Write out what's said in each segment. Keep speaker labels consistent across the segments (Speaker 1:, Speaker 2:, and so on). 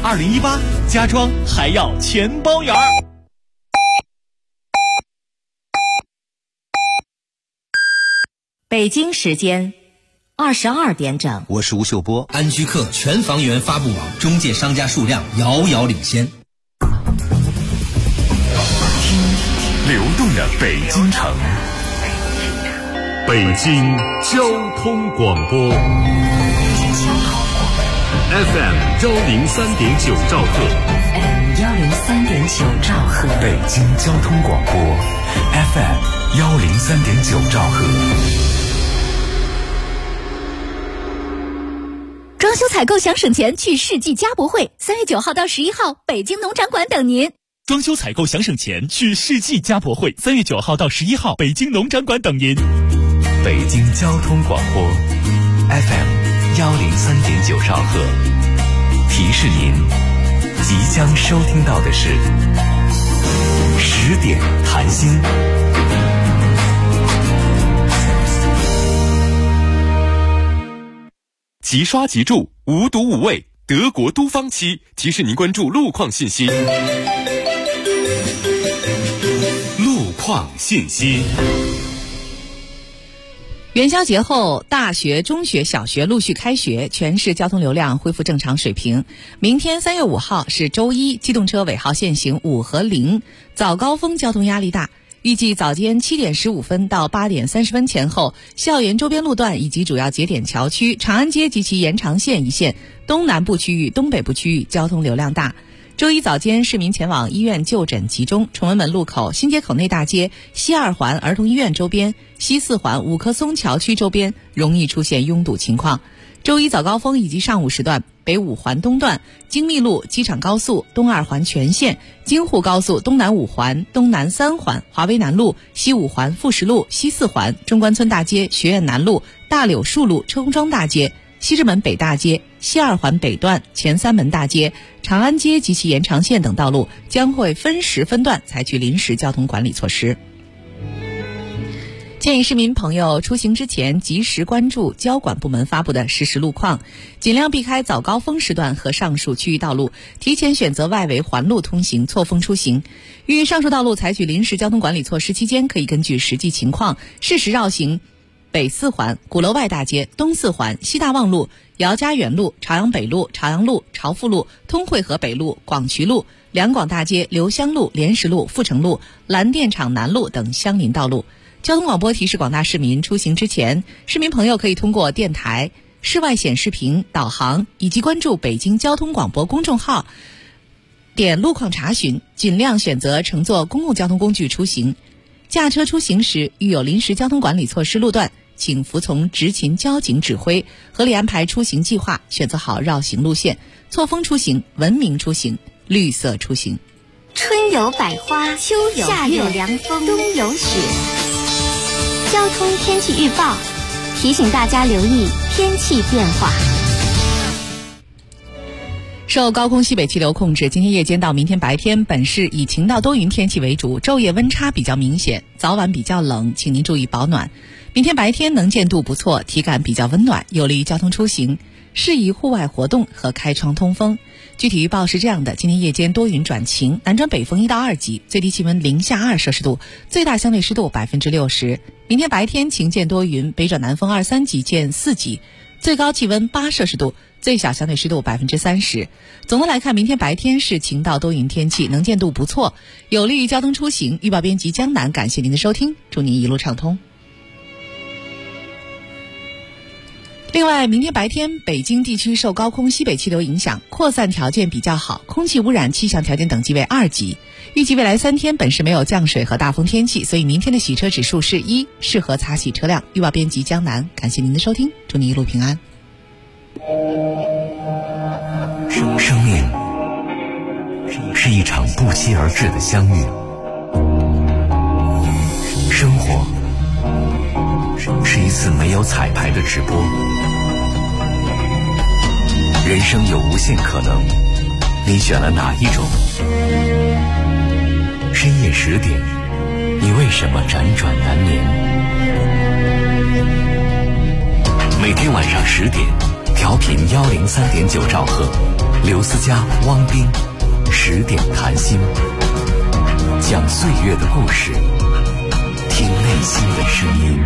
Speaker 1: 2018家装还要全包圆儿。
Speaker 2: 北京时间22点整，
Speaker 3: 我是吴秀波。
Speaker 4: 安居客全房源发布网中介商家数量遥遥领先。
Speaker 5: 听流动的北京城，北京交通广播 FM 103.9兆赫，
Speaker 2: 103.9兆赫，
Speaker 5: 北京交通广播 FM 103.9兆赫。
Speaker 6: 装修采购想省钱，去世纪家博会，3月9号到11号，北京农展馆等您。
Speaker 1: 装修采购想省钱，去世纪家博会，3月9号到11号，北京农展馆等您。
Speaker 5: 北京交通广播 FM 103.9兆赫，提示您即将收听到的是10点谈心。
Speaker 7: 即刷即住，无毒无味，德国都方漆提示您关注路况信息。路况信息。
Speaker 8: 元宵节后，大学、中学、小学陆续开学，全市交通流量恢复正常水平。明天3月5号是周一，机动车尾号限行5和0，早高峰交通压力大。预计早间7点15分到8点30分前后，校园周边路段以及主要节点桥区、长安街及其延长线一线、东南部区域、东北部区域交通流量大。周一早间，市民前往医院就诊集中，崇文门路口、新街口内大街、西2环儿童医院周边、西4环五棵松桥区周边容易出现拥堵情况。周一早高峰以及上午时段，北5环东段、京密路、机场高速、东2环全线、京沪高速东南5环、东南3环、华威南路、西5环富石路、西4环、中关村大街、学院南路、大柳树路、车公庄大街、西直门北大街、西2环北段、前3门大街、长安街及其延长线等道路将会分时分段采取临时交通管理措施。建议市民朋友出行之前及时关注交管部门发布的实时路况，尽量避开早高峰时段和上述区域道路，提前选择外围环路通行，错峰出行。遇上述道路采取临时交通管理措施期间，可以根据实际情况适时绕行北4环、鼓楼外大街、东4环、西大望路、姚家园路、朝阳北路、朝阳路、朝富路、通惠河北路、广渠路、两广大街、留香路、莲石路、富城路、蓝电厂南路等相邻道路。交通广播提示广大市民，出行之前，市民朋友可以通过电台、室外显示屏、导航以及关注北京交通广播公众号，点路况查询，尽量选择乘坐公共交通工具出行。驾车出行时，遇有临时交通管理措施路段，请服从执勤交警指挥，合理安排出行计划，选择好绕行路线，错峰出行，文明出行，绿色出行。
Speaker 6: 春有百花，秋有夏有凉风，冬有雪。交通天气预报提醒大家留意天气变化。
Speaker 8: 受高空西北气流控制，今天夜间到明天白天，本市以晴到多云天气为主，昼夜温差比较明显，早晚比较冷，请您注意保暖。明天白天能见度不错，体感比较温暖，有利于交通出行，适宜户外活动和开窗通风。具体预报是这样的：今天夜间多云转晴，南转北风1到2级，最低气温0下2摄氏度，最大相对湿度60%。明天白天晴见多云，北转南风2、3级见4级，最高气温8摄氏度，最小相对湿度30%。总的来看，明天白天是晴到多云天气，能见度不错，有利于交通出行。预报编辑江南，感谢您的收听，祝您一路畅通。另外，明天白天北京地区受高空西北气流影响，扩散条件比较好，空气污染气象条件等级为2级。预计未来3天本市没有降水和大风天气，所以明天的洗车指数是1，适合擦洗车辆。预报编辑江南，感谢您的收听，祝您一路平安。
Speaker 5: 生命是一场不期而至的相遇，生活是一次没有彩排的直播。人生有无限可能，你选了哪一种？深夜10点，你为什么辗转难眠？每天晚上10点，调频103.9兆赫， 刘思佳、汪斌10点谈心，讲岁月的故事，听内心的声音。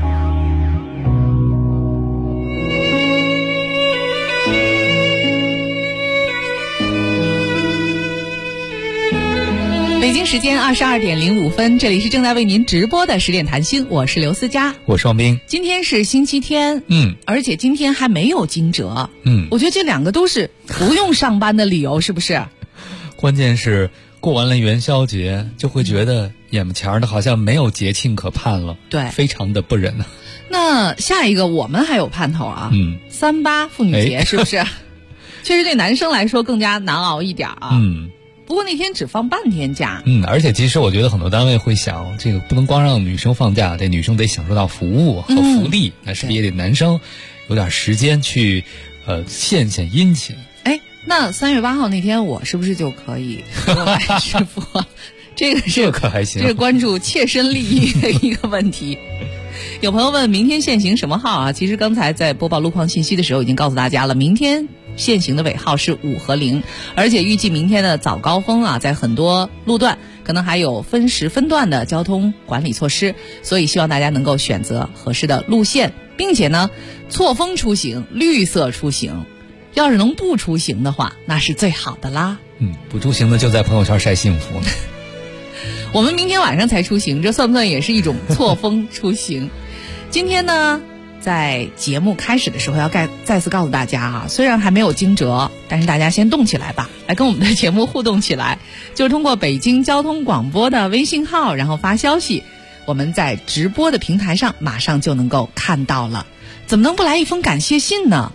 Speaker 8: 北京时间22点05分，这里是正在为您直播的10点谈心，我是刘思佳，
Speaker 1: 我是王斌。
Speaker 8: 今天是星期天，而且今天还没有惊蛰，我觉得这两个都是不用上班的理由，是不是？
Speaker 1: 关键是过完了元宵节，就会觉得眼前的好像没有节庆可盼了，
Speaker 8: 对，
Speaker 1: 非常的不忍啊。
Speaker 8: 那下一个我们还有盼头啊，38妇女节是不是？确实对男生来说更加难熬一点啊。不过那天只放半天假。
Speaker 1: 而且其实我觉得很多单位会想，这个不能光让女生放假，这女生得享受到服务和福利，那是不是也得男生有点时间去献献殷勤？
Speaker 8: 那3月8号那天我是不是就可以来直播？这
Speaker 1: 可还行，
Speaker 8: 这是关注切身利益的一个问题。有朋友问明天限行什么号啊？其实刚才在播报路况信息的时候已经告诉大家了，明天限行的尾号是5和0，而且预计明天的早高峰啊，在很多路段可能还有分时分段的交通管理措施，所以希望大家能够选择合适的路线，并且呢，错峰出行，绿色出行。要是能不出行的话，那是最好的啦。
Speaker 1: 不出行的就在朋友圈晒幸福。
Speaker 8: 我们明天晚上才出行，这算不算也是一种错峰出行？今天呢，在节目开始的时候要再次告诉大家啊，虽然还没有惊蛰，但是大家先动起来吧，来跟我们的节目互动起来，就是通过北京交通广播的微信号，然后发消息，我们在直播的平台上马上就能够看到了。怎么能不来一封感谢信呢？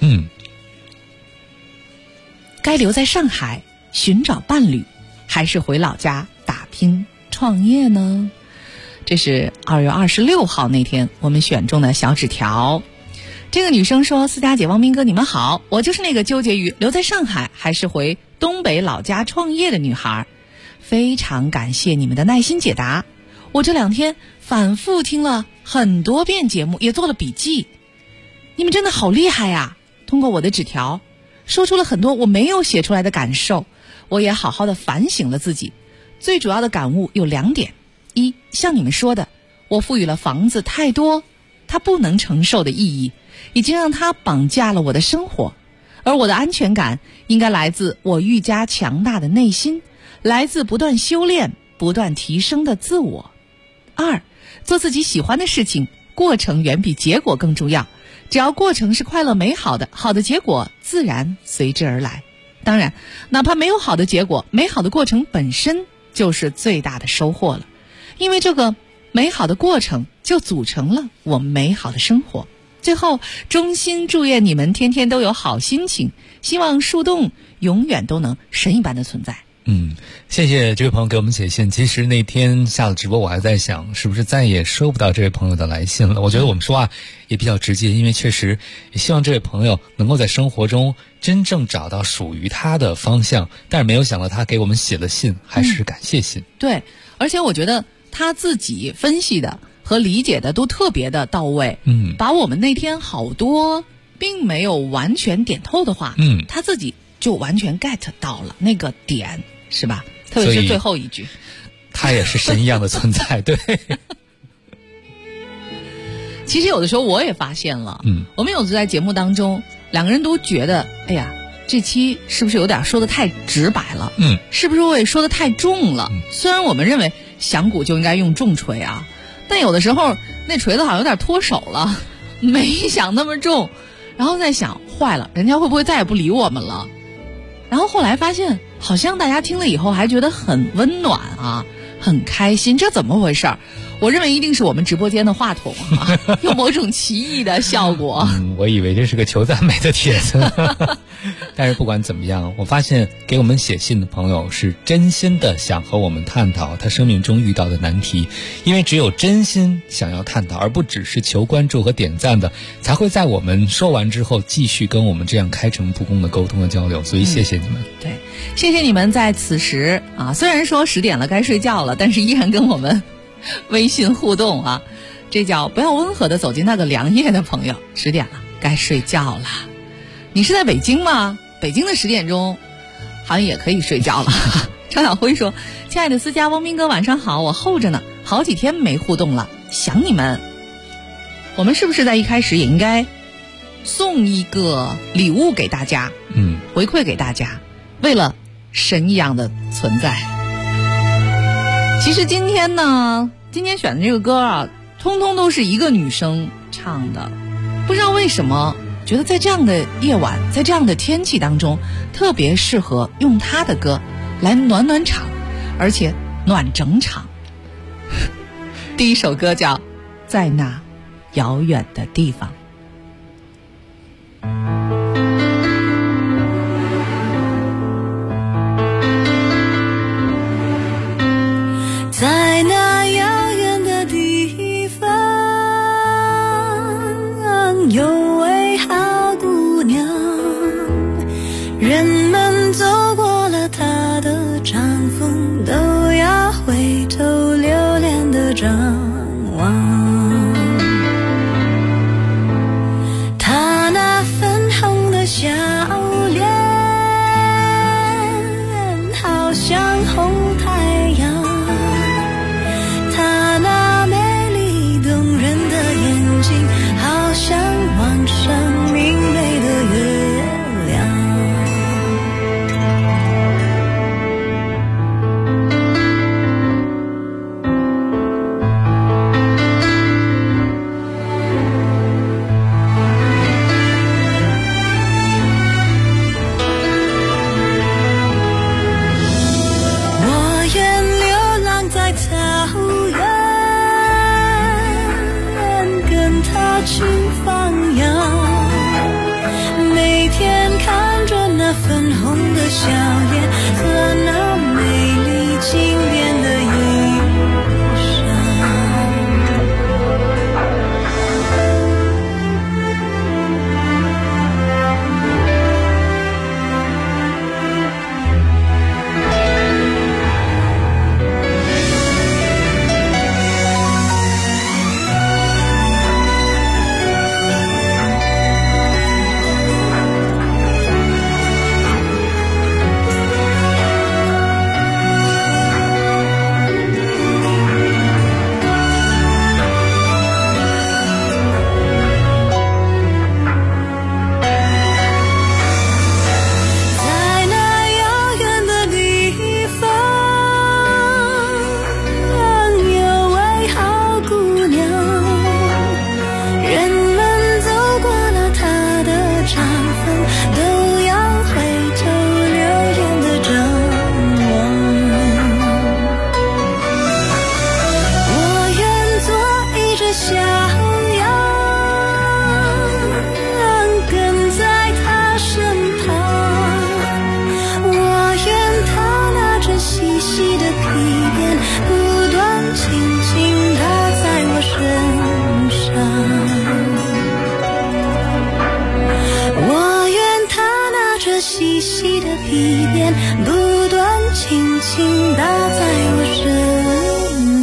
Speaker 8: 该留在上海寻找伴侣，还是回老家打拼创业呢？这是2月26号那天我们选中的小纸条。这个女生说：思佳姐、王明哥，你们好，我就是那个纠结于留在上海还是回东北老家创业的女孩，非常感谢你们的耐心解答。我这2天反复听了很多遍节目，也做了笔记。你们真的好厉害呀！通过我的纸条说出了很多我没有写出来的感受，我也好好的反省了自己。最主要的感悟有2点：一，像你们说的，我赋予了房子太多它不能承受的意义，已经让它绑架了我的生活，而我的安全感应该来自我愈加强大的内心，来自不断修炼、不断提升的自我。2，做自己喜欢的事情，过程远比结果更重要。只要过程是快乐美好的，好的结果自然随之而来。当然，哪怕没有好的结果，美好的过程本身就是最大的收获了。因为这个美好的过程就组成了我美好的生活。最后，衷心祝愿你们天天都有好心情，希望树洞永远都能神一般的存在。
Speaker 1: 谢谢这位朋友给我们写信。其实那天下了直播，我还在想，是不是再也收不到这位朋友的来信了。我觉得我们说话也比较直接，因为确实也希望这位朋友能够在生活中真正找到属于他的方向，但是没有想到他给我们写了信，还是感谢信。
Speaker 8: 对，而且我觉得他自己分析的和理解的都特别的到位。把我们那天好多并没有完全点透的话，他自己就完全 get 到了那个点，是吧？特别是最后一句，
Speaker 1: 他也是神一样的存在。对。
Speaker 8: 其实有的时候我也发现了，我们有时在节目当中2个人都觉得，哎呀，这期是不是有点说的太直白了？是不是我也说的太重了？虽然我们认为响鼓就应该用重锤啊，但有的时候那锤子好像有点脱手了，没想那么重，然后在想，坏了，人家会不会再也不理我们了？然后后来发现，好像大家听了以后还觉得很温暖啊，很开心，这怎么回事？我认为一定是我们直播间的话筒啊，有某种奇异的效果。
Speaker 1: 我以为这是个求赞美的帖子。但是不管怎么样，我发现给我们写信的朋友是真心的想和我们探讨他生命中遇到的难题，因为只有真心想要探讨，而不只是求关注和点赞的，才会在我们说完之后继续跟我们这样开诚布公的沟通和交流。所以谢谢你们。
Speaker 8: 对，谢谢你们在此时啊，虽然说10点了该睡觉了，但是依然跟我们微信互动啊，这叫不要温和的走进那个凉夜的朋友。10点了该睡觉了。你是在北京吗？北京的10点钟好像也可以睡觉了。张小辉说：“亲爱的思佳、汪斌哥，晚上好，我候着呢，好几天没互动了，想你们。”我们是不是在一开始也应该送一个礼物给大家，回馈给大家，为了神一样的存在。其实今天选的这个歌啊，通通都是一个女生唱的，不知道为什么觉得在这样的夜晚，在这样的天气当中，特别适合用她的歌来暖暖场，而且暖整场。第一首歌叫《在那遥远的地方》。
Speaker 3: 在那遥远的地方，有位好姑娘，人们走过了她的帐篷，都要回头留恋的张望。她那粉红的笑脸，好像红太阳。好像晚上明媚的月亮。我愿流浪在草原，跟他去放羊，每天看着那粉红的笑脸和那美丽经典的衣细细的皮鞭不断轻轻打在我身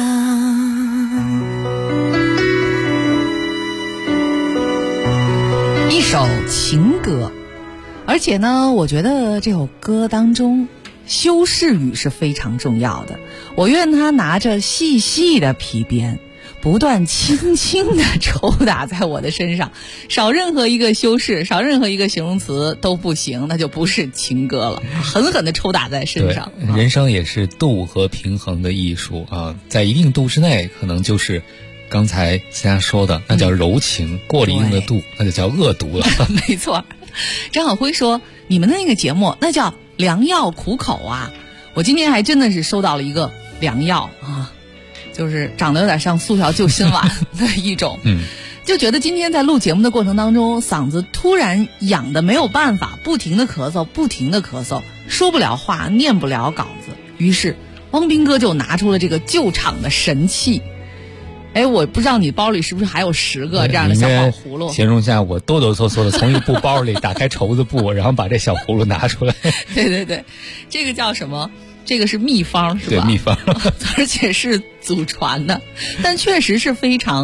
Speaker 8: 上。一首情歌，而且呢，我觉得这首歌当中修饰语是非常重要的。我愿他拿着细细的皮鞭不断轻轻地抽打在我的身上，少任何一个修饰，少任何一个形容词都不行，那就不是情歌了，狠狠地抽打在身上。
Speaker 1: 人生也是度和平衡的艺术啊，在一定度之内，可能就是刚才思佳说的，那叫柔情；过了一定的度，那就叫恶毒了。
Speaker 8: 没错。张晓辉说，你们的那个节目那叫良药苦口啊，我今天还真的是收到了一个良药啊。就是长得有点像速效救心丸的一种，就觉得今天在录节目的过程当中，嗓子突然痒的没有办法，不停的咳嗽，说不了话，念不了稿子，于是汪斌哥就拿出了这个救场的神器。哎，我不知道你包里是不是还有10个这样的小宝葫芦？
Speaker 1: 形容一下，我哆哆嗦嗦的从一布包里打开绸子布，然后把这小葫芦拿出来。
Speaker 8: 对，这个叫什么？这个是秘方是吧？
Speaker 1: 对，秘方，
Speaker 8: 而且是祖传的，但确实是非常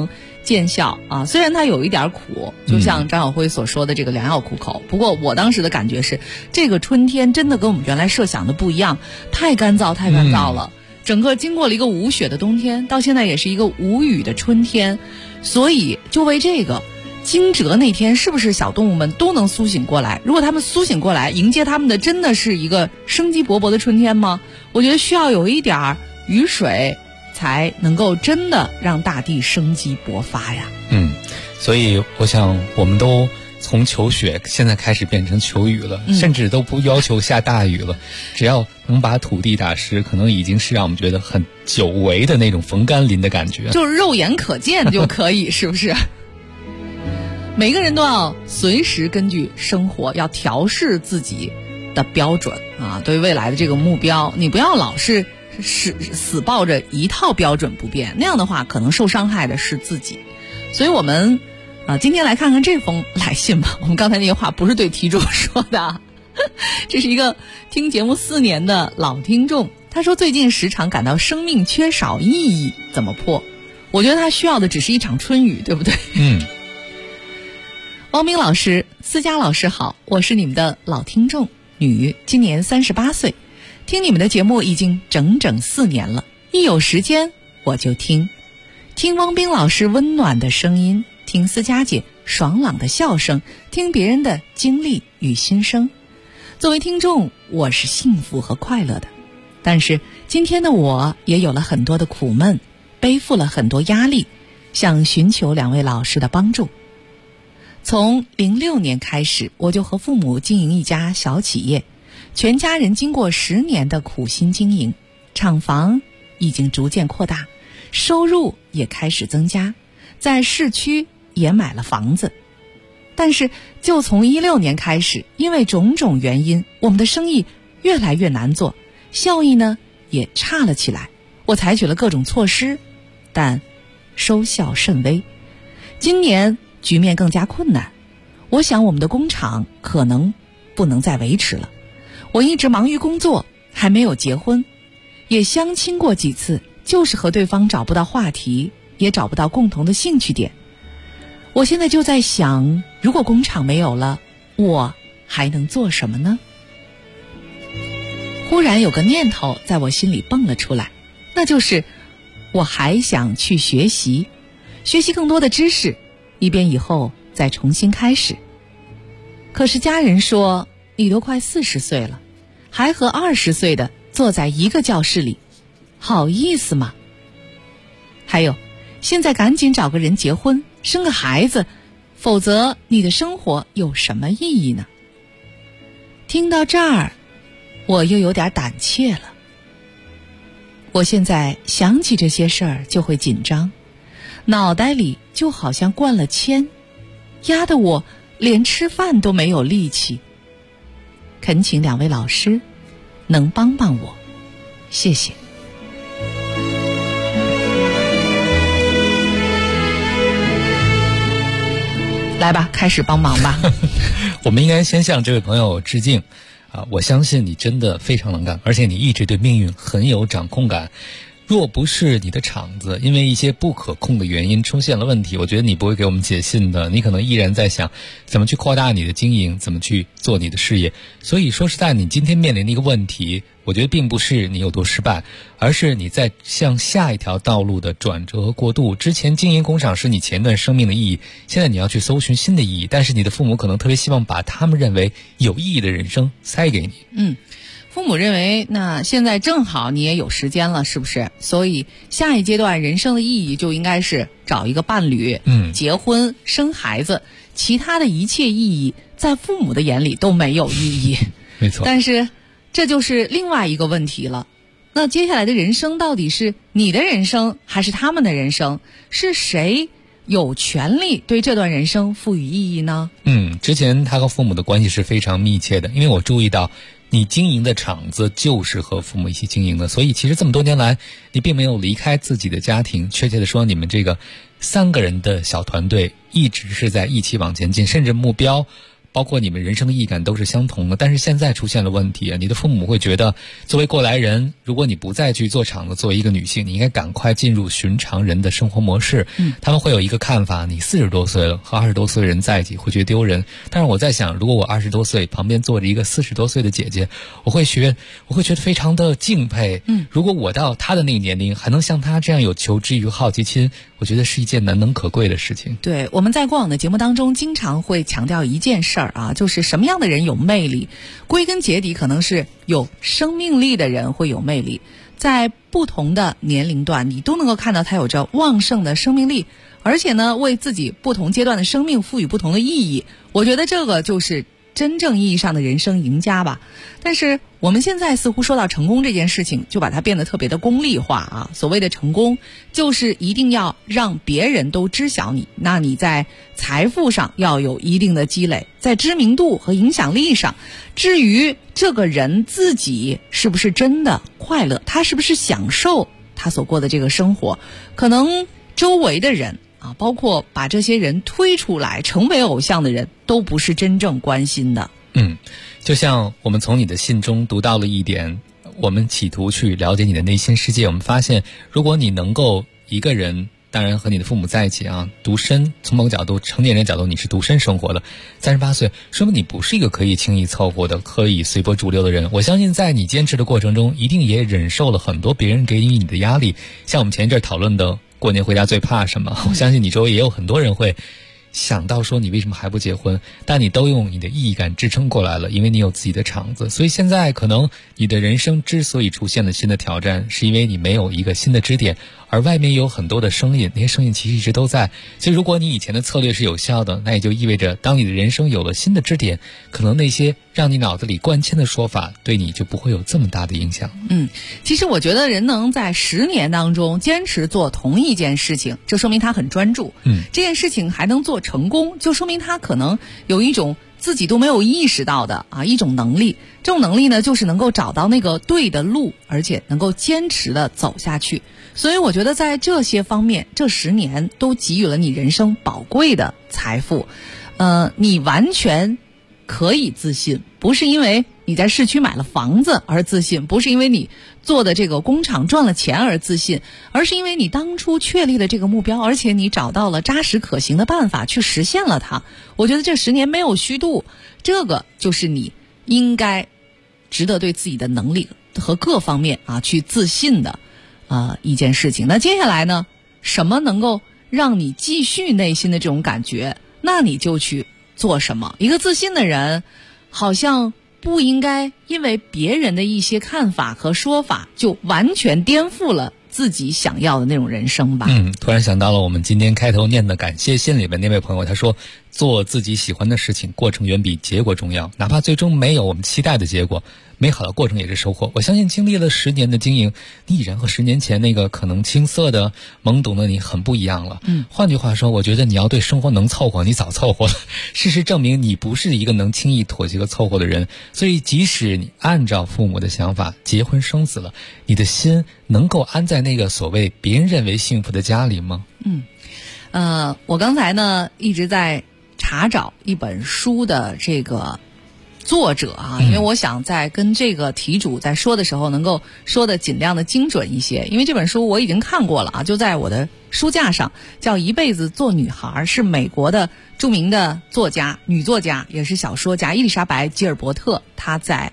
Speaker 8: 见效啊。虽然它有一点苦，就像张晓辉所说的这个良药苦口，不过我当时的感觉是，这个春天真的跟我们原来设想的不一样，太干燥了。整个经过了一个无雪的冬天，到现在也是一个无雨的春天，所以就为这个惊蛰那天，是不是小动物们都能苏醒过来？如果他们苏醒过来，迎接他们的真的是一个生机勃勃的春天吗？我觉得需要有一点雨水，才能够真的让大地生机勃发呀。
Speaker 1: 所以我想我们都从求雪现在开始变成求雨了，甚至都不要求下大雨了，只要能把土地打湿，可能已经是让我们觉得很久违的那种逢甘霖的感觉，
Speaker 8: 就是肉眼可见就可以是不是？每个人都要随时根据生活要调试自己的标准啊，对未来的这个目标，你不要老是死抱着一套标准不变，那样的话可能受伤害的是自己。所以我们今天来看看这封来信吧。我们刚才那些话不是对题主说的，这是一个听节目4年的老听众，他说最近时常感到生命缺少意义，怎么破？我觉得他需要的只是一场春雨，对不对？汪冰老师、思佳老师好，我是你们的老听众，女，今年38岁，听你们的节目已经整整4年了，一有时间我就听汪冰老师温暖的声音，听思佳姐爽朗的笑声，听别人的经历与心声。作为听众，我是幸福和快乐的，但是今天的我也有了很多的苦闷，背负了很多压力，想寻求2位老师的帮助。从06年开始，我就和父母经营一家小企业，全家人经过10年的苦心经营，厂房已经逐渐扩大，收入也开始增加，在市区也买了房子。但是就从16年开始，因为种种原因，我们的生意越来越难做，效益呢也差了起来。我采取了各种措施，但收效甚微。今年局面更加困难，我想我们的工厂可能不能再维持了。我一直忙于工作，还没有结婚，也相亲过几次，就是和对方找不到话题，也找不到共同的兴趣点。我现在就在想，如果工厂没有了，我还能做什么呢？忽然有个念头在我心里蹦了出来，那就是我还想去学习更多的知识，以便以后再重新开始。可是家人说，你都快40岁了，还和20岁的坐在一个教室里，好意思吗？还有，现在赶紧找个人结婚，生个孩子，否则你的生活有什么意义呢？听到这儿，我又有点胆怯了。我现在想起这些事儿就会紧张，脑袋里就好像灌了铅，压得我连吃饭都没有力气。恳请2位老师能帮帮我，谢谢。来吧，开始帮忙吧。
Speaker 1: 我们应该先向这位朋友致敬我相信你真的非常能干，而且你一直对命运很有掌控感。若不是你的厂子因为一些不可控的原因出现了问题，我觉得你不会给我们解信的，你可能依然在想怎么去扩大你的经营，怎么去做你的事业。所以说实在，你今天面临的一个问题，我觉得并不是你有多失败，而是你在向下一条道路的转折和过渡。之前经营工厂是你前段生命的意义，现在你要去搜寻新的意义，但是你的父母可能特别希望把他们认为有意义的人生塞给你。
Speaker 8: 父母认为那现在正好你也有时间了，是不是？所以下一阶段人生的意义就应该是找一个伴侣，结婚生孩子，其他的一切意义在父母的眼里都没有意义。
Speaker 1: 没错。
Speaker 8: 但是这就是另外一个问题了，那接下来的人生到底是你的人生还是他们的人生？是谁有权利对这段人生赋予意义呢？
Speaker 1: 之前他和父母的关系是非常密切的，因为我注意到你经营的厂子就是和父母一起经营的，所以其实这么多年来你并没有离开自己的家庭，确切的说，你们这个3个人的小团队一直是在一起往前进，甚至目标包括你们人生的意义感都是相同的，但是现在出现了问题，你的父母会觉得作为过来人，如果你不再去做厂子，作为一个女性，你应该赶快进入寻常人的生活模式。他们会有一个看法，你40多岁了和20多岁的人在一起会觉得丢人。但是我在想，如果我20多岁旁边坐着一个40多岁的姐姐，我会觉得非常的敬佩。如果我到她的那个年龄还能像她这样有求知欲和好奇心，我觉得是一件难能可贵的事情。
Speaker 8: 对，我们在过往的节目当中经常会强调一件事儿啊，就是什么样的人有魅力，归根结底可能是有生命力的人会有魅力。在不同的年龄段，你都能够看到他有着旺盛的生命力，而且呢，为自己不同阶段的生命赋予不同的意义。我觉得这个就是真正意义上的人生赢家吧。但是我们现在似乎说到成功这件事情，就把它变得特别的功利化啊。所谓的成功，就是一定要让别人都知晓你，那你在财富上要有一定的积累，在知名度和影响力上。至于这个人自己是不是真的快乐，他是不是享受他所过的这个生活，可能周围的人啊，包括把这些人推出来成为偶像的人，都不是真正关心的。
Speaker 1: 就像我们从你的信中读到了一点，我们企图去了解你的内心世界。我们发现，如果你能够一个人，当然和你的父母在一起啊，独身，从某个角度，成年人角度，你是独身生活的，38岁，说明你不是一个可以轻易凑合的、可以随波逐流的人。我相信在你坚持的过程中，一定也忍受了很多别人给予你的压力。像我们前一阵讨论的过年回家最怕什么，我相信你周围也有很多人会想到说你为什么还不结婚，但你都用你的意义感支撑过来了，因为你有自己的场子。所以现在可能你的人生之所以出现了新的挑战，是因为你没有一个新的支点，而外面有很多的声音，那些声音其实一直都在。所以如果你以前的策略是有效的，那也就意味着当你的人生有了新的支点，可能那些让你脑子里灌铅的说法对你就不会有这么大的影响。
Speaker 8: 其实我觉得人能在10年当中坚持做同一件事情，就说明他很专注。这件事情还能做成功，就说明他可能有一种自己都没有意识到的一种能力。这种能力呢，就是能够找到那个对的路，而且能够坚持的走下去。所以我觉得在这些方面，这10年都给予了你人生宝贵的财富。你完全可以自信，不是因为你在市区买了房子而自信，不是因为你做的这个工厂赚了钱而自信，而是因为你当初确立了这个目标，而且你找到了扎实可行的办法去实现了它。我觉得这10年没有虚度，这个就是你应该值得对自己的能力和各方面去自信的一件事情。那接下来呢，什么能够让你继续内心的这种感觉，那你就去做什么。一个自信的人好像不应该因为别人的一些看法和说法就完全颠覆了自己想要的那种人生吧。
Speaker 1: 突然想到了我们今天开头念的感谢信里面那位朋友，他说做自己喜欢的事情，过程远比结果重要，哪怕最终没有我们期待的结果，美好的过程也是收获。我相信经历了10年的经营，你已然和10年前那个可能青涩的懵懂的你很不一样了。换句话说，我觉得你要对生活能凑合，你早凑合了。事实证明你不是一个能轻易妥协和凑合的人，所以即使你按照父母的想法结婚生子了，你的心能够安在那个所谓别人认为幸福的家里吗？
Speaker 8: 我刚才呢一直在查找一本书的这个作者因为我想在跟这个题主在说的时候能够说的尽量的精准一些。因为这本书我已经看过了就在我的书架上，叫《一辈子做女孩》，是美国的著名的作家，女作家也是小说家伊丽莎白·吉尔伯特，她在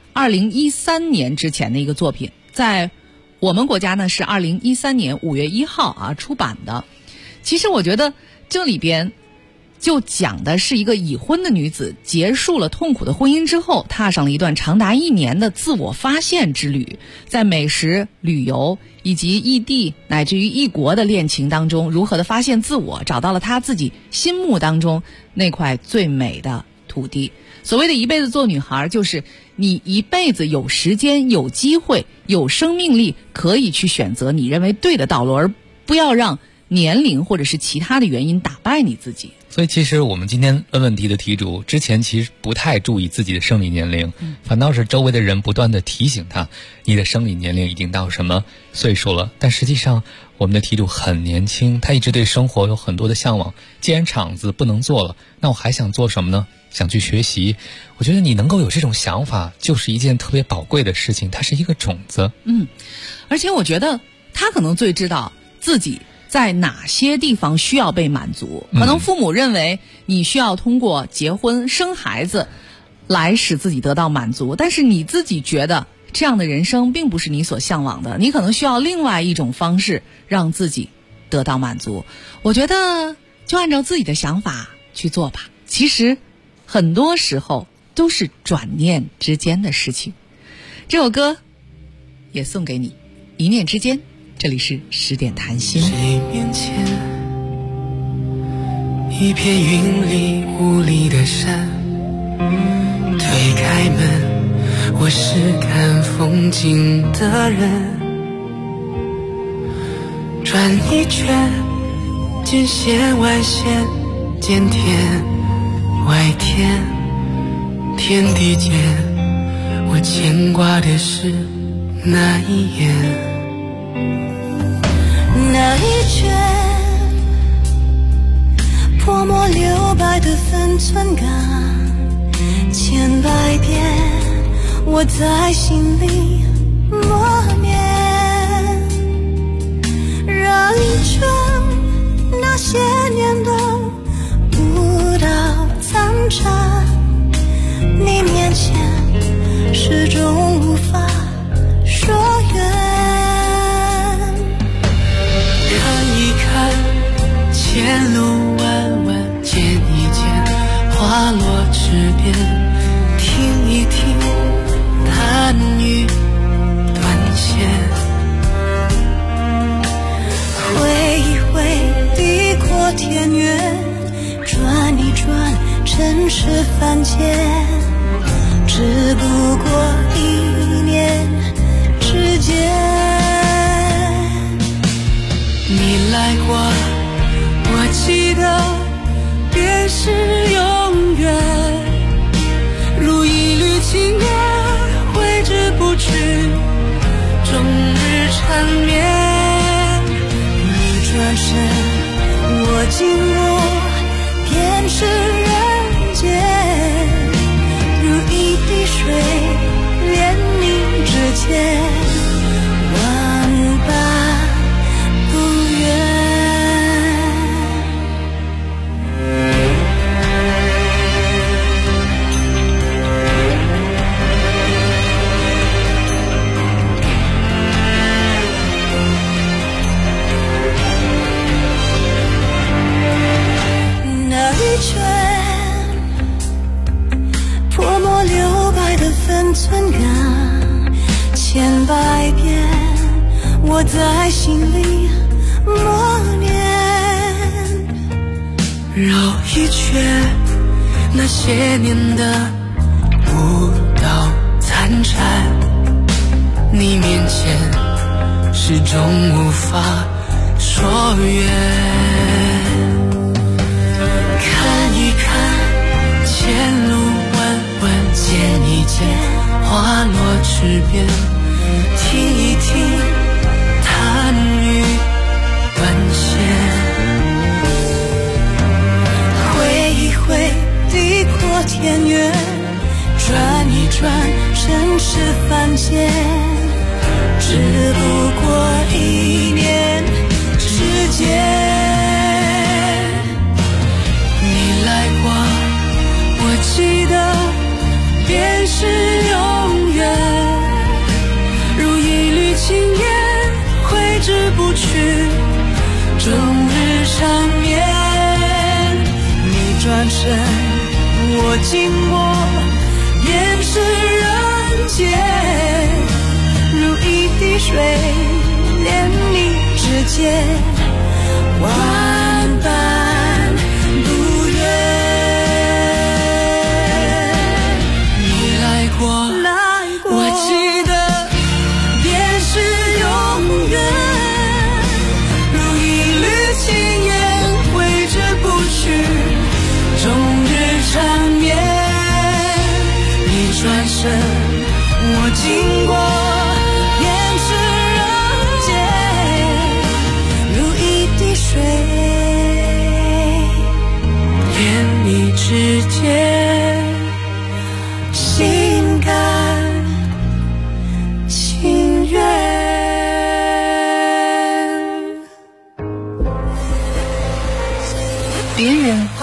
Speaker 8: 2013年之前的一个作品，在我们国家呢是2013年5月1号出版的。其实我觉得这里边就讲的是一个已婚的女子结束了痛苦的婚姻之后，踏上了一段长达1年的自我发现之旅，在美食、旅游以及异地乃至于异国的恋情当中，如何的发现自我，找到了她自己心目当中那块最美的土地。所谓的一辈子做女孩，就是你一辈子有时间、有机会、有生命力，可以去选择你认为对的道路，而不要让年龄或者是其他的原因打败你自己。
Speaker 1: 所以其实我们今天问问题的题主之前其实不太注意自己的生理年龄，反倒是周围的人不断的提醒他，你的生理年龄已经到什么岁数了。但实际上我们的题主很年轻，他一直对生活有很多的向往。既然厂子不能做了，那我还想做什么呢？想去学习。我觉得你能够有这种想法就是一件特别宝贵的事情，它是一个种子。
Speaker 8: 而且我觉得他可能最知道自己在哪些地方需要被满足。可能父母认为你需要通过结婚生孩子来使自己得到满足，但是你自己觉得这样的人生并不是你所向往的，你可能需要另外一种方式让自己得到满足。我觉得就按照自己的想法去做吧，其实很多时候都是转念之间的事情。这首歌也送给你，一念之间。这里是10点谈心。
Speaker 9: 谁面前一片云里雾里的山，推开门，我是看风景的人，转一圈，见线外线，见天外天，天地间我牵挂的是那一眼，
Speaker 3: 那一圈泼墨留白的分寸感，千百遍我在心里默念，绕一圈那些年的舞蹈残渣，你面前始终无法说远。前路弯弯，见一见花落池边，听一听弹语断线，挥一挥地阔天远，转一转尘世凡间，只不过一念之间。你来过我记得便是永远，如一缕青烟挥之不去，终日缠绵。你转身我经过便是人间，如一滴水连你指尖，分寸感，千百遍我在心里默念，绕一圈那些年的舞蹈残蝉，你面前始终无法说远。看一看前路见一见花落池边，听一听弹语断线，挥一挥地阔天远，转一转尘世凡间，只不过一念之间。你来过我记得便是永远，如一缕青烟挥之不去，终日缠绵。你转身我经过便是人间，如一滴水连你指尖，万般不愿。我记得便是永远，如一缕青烟挥之不去，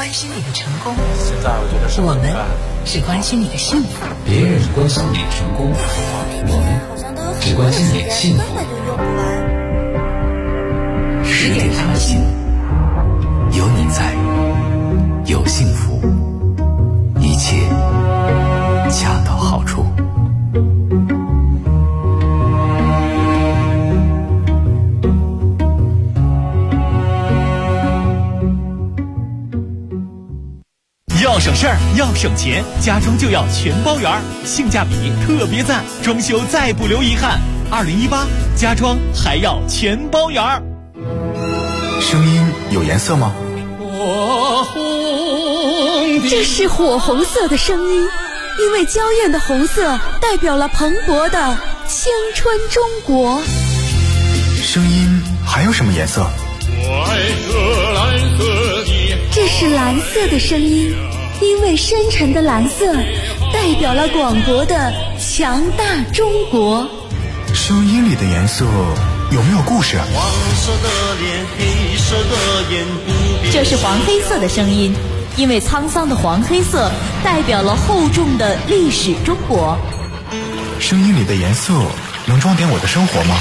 Speaker 8: 关心你的成功，
Speaker 10: 现在我觉得是
Speaker 8: 我们只关心你的幸福。
Speaker 1: 别人关心你成功，我们只关心你的幸福。
Speaker 5: 10点开心，有你在，有幸福，一切恰到好处。
Speaker 11: 要省事儿，要省钱，家装就要全包圆儿，性价比特别赞，装修再不留遗憾。2018家装还要全包圆儿。
Speaker 10: 声音有颜色吗？
Speaker 3: 这是火红色的声音，因为娇艳的红色代表了蓬勃的青春中国。
Speaker 10: 声音还有什么颜色？
Speaker 3: 这是蓝色的声音，因为深沉的蓝色代表了广博的强大中国。
Speaker 10: 声音里的颜色有没有故事？
Speaker 12: 黄色的脸，黑色的眼，
Speaker 2: 这是黄黑色的声音，因为沧桑的黄黑色代表了厚重的历史中国。
Speaker 10: 声音里的颜色能装点我的生活吗？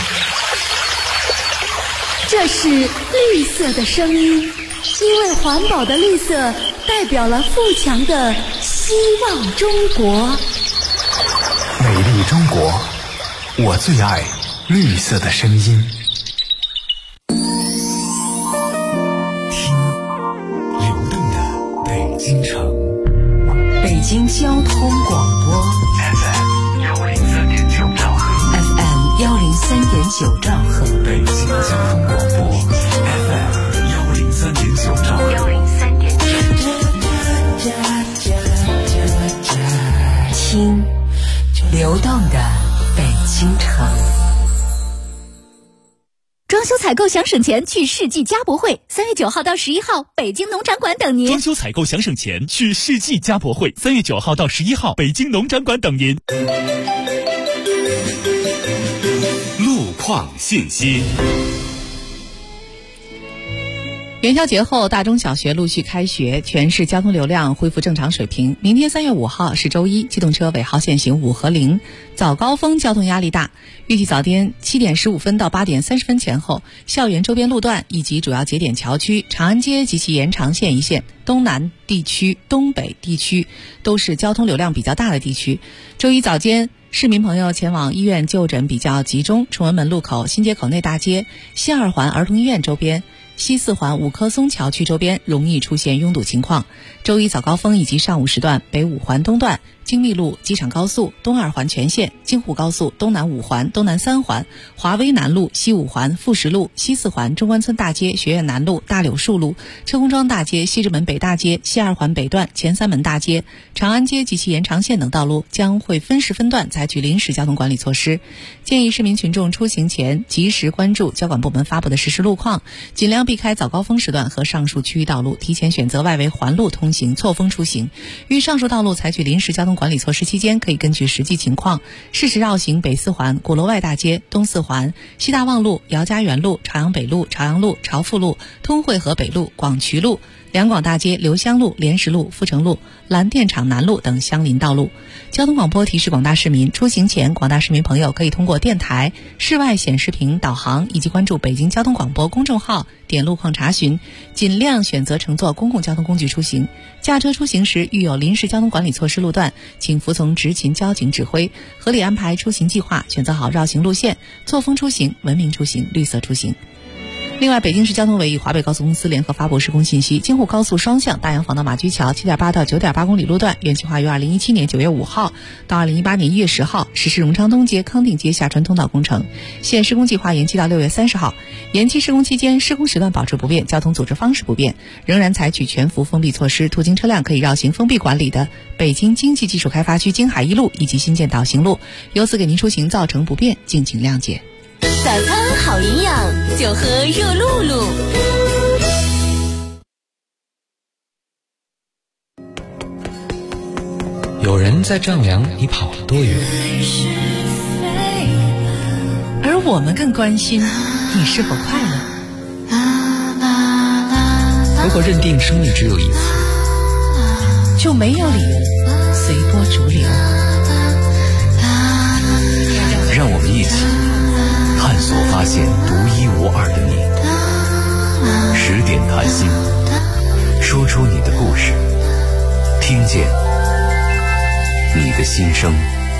Speaker 3: 这是绿色的声音，因为环保的绿色代表了富强的希望中国。
Speaker 10: 美丽中国，我最爱绿色的声音。
Speaker 5: 听流动的北京城，
Speaker 13: 北京交通广播
Speaker 5: FM 103.9兆赫
Speaker 13: ，FM 103.9兆赫，
Speaker 5: 北京交通广播 FM 103.9兆赫
Speaker 13: 听流动的北京城。
Speaker 2: 装修采购想省钱，去世纪家博会，3月9号到11号，北京农展馆等您。
Speaker 11: 装修采购想省钱，去世纪家博会，3月9号到11号，北京农展馆等您。
Speaker 7: 路况信息。
Speaker 8: 元宵节后，大中小学陆续开学，全市交通流量恢复正常水平。明天3月5号是周一，机动车尾号限行5和0，早高峰交通压力大。预计早间7点15分到8点30分前后，校园周边路段以及主要节点桥区、长安街及其延长线一线、东南地区、东北地区都是交通流量比较大的地区。周一早间，市民朋友前往医院就诊比较集中，崇文门路口、新街口内大街、西二环儿童医院周边、西四环五棵松桥区周边容易出现拥堵情况。周一早高峰以及上午时段，北五环东段、京密路、机场高速、东二环全线、京沪高速、东南五环、东南三环、华威南路、西五环、富石路、西四环、中关村大街、学院南路、大柳树路、车公庄大街、西直门北大街、西二环北段、前三门大街、长安街及其延长线等道路将会分时分段采取临时交通管理措施。建议市民群众出行前及时关注交管部门发布的实时路况，尽量避开早高峰时段和上述区域道路，提前选择外围环路通行，错峰出行。遇上述道路采取临时交通管理措施期间，可以根据实际情况适时绕行北四环、鼓楼外大街、东四环、西大望路、姚家园路、朝阳北路、朝阳路、朝富路、通惠河北路、广渠路、两广大街、留香路、莲石路、阜成路、蓝电厂南路等相邻道路。交通广播提示广大市民，出行前广大市民朋友可以通过电台、室外显示屏导航以及关注北京交通广播公众号点路况查询，尽量选择乘坐公共交通工具出行。驾车出行时遇有临时交通管理措施路段，请服从执勤交警指挥，合理安排出行计划，选择好绕行路线，错峰出行，文明出行，绿色出行。另外，北京市交通委与华北高速公司联合发布施工信息，京沪高速双向大洋坊到马驹桥 7.8 到 9.8 公里路段原计划于2017年9月5号到2018年1月10号实施荣昌东街、康定街下穿通道工程，现施工计划延期到6月30号。延期施工期间，施工时段保持不变，交通组织方式不变，仍然采取全幅封闭措施，途经车辆可以绕行封闭管理的北京经济技术开发区京海一路以及新建导行路，由此给您出行造成不便，敬请谅解。
Speaker 2: 早餐好营养，就喝热露露。
Speaker 1: 有人在丈量你跑了多远，
Speaker 8: 而我们更关心你是否快乐。
Speaker 1: 如果认定生命只有一次，
Speaker 8: 就没有理由随波逐流。
Speaker 5: 让我们一起探索发现独一无二的你。10点谈心，说出你的故事，听见你的心声。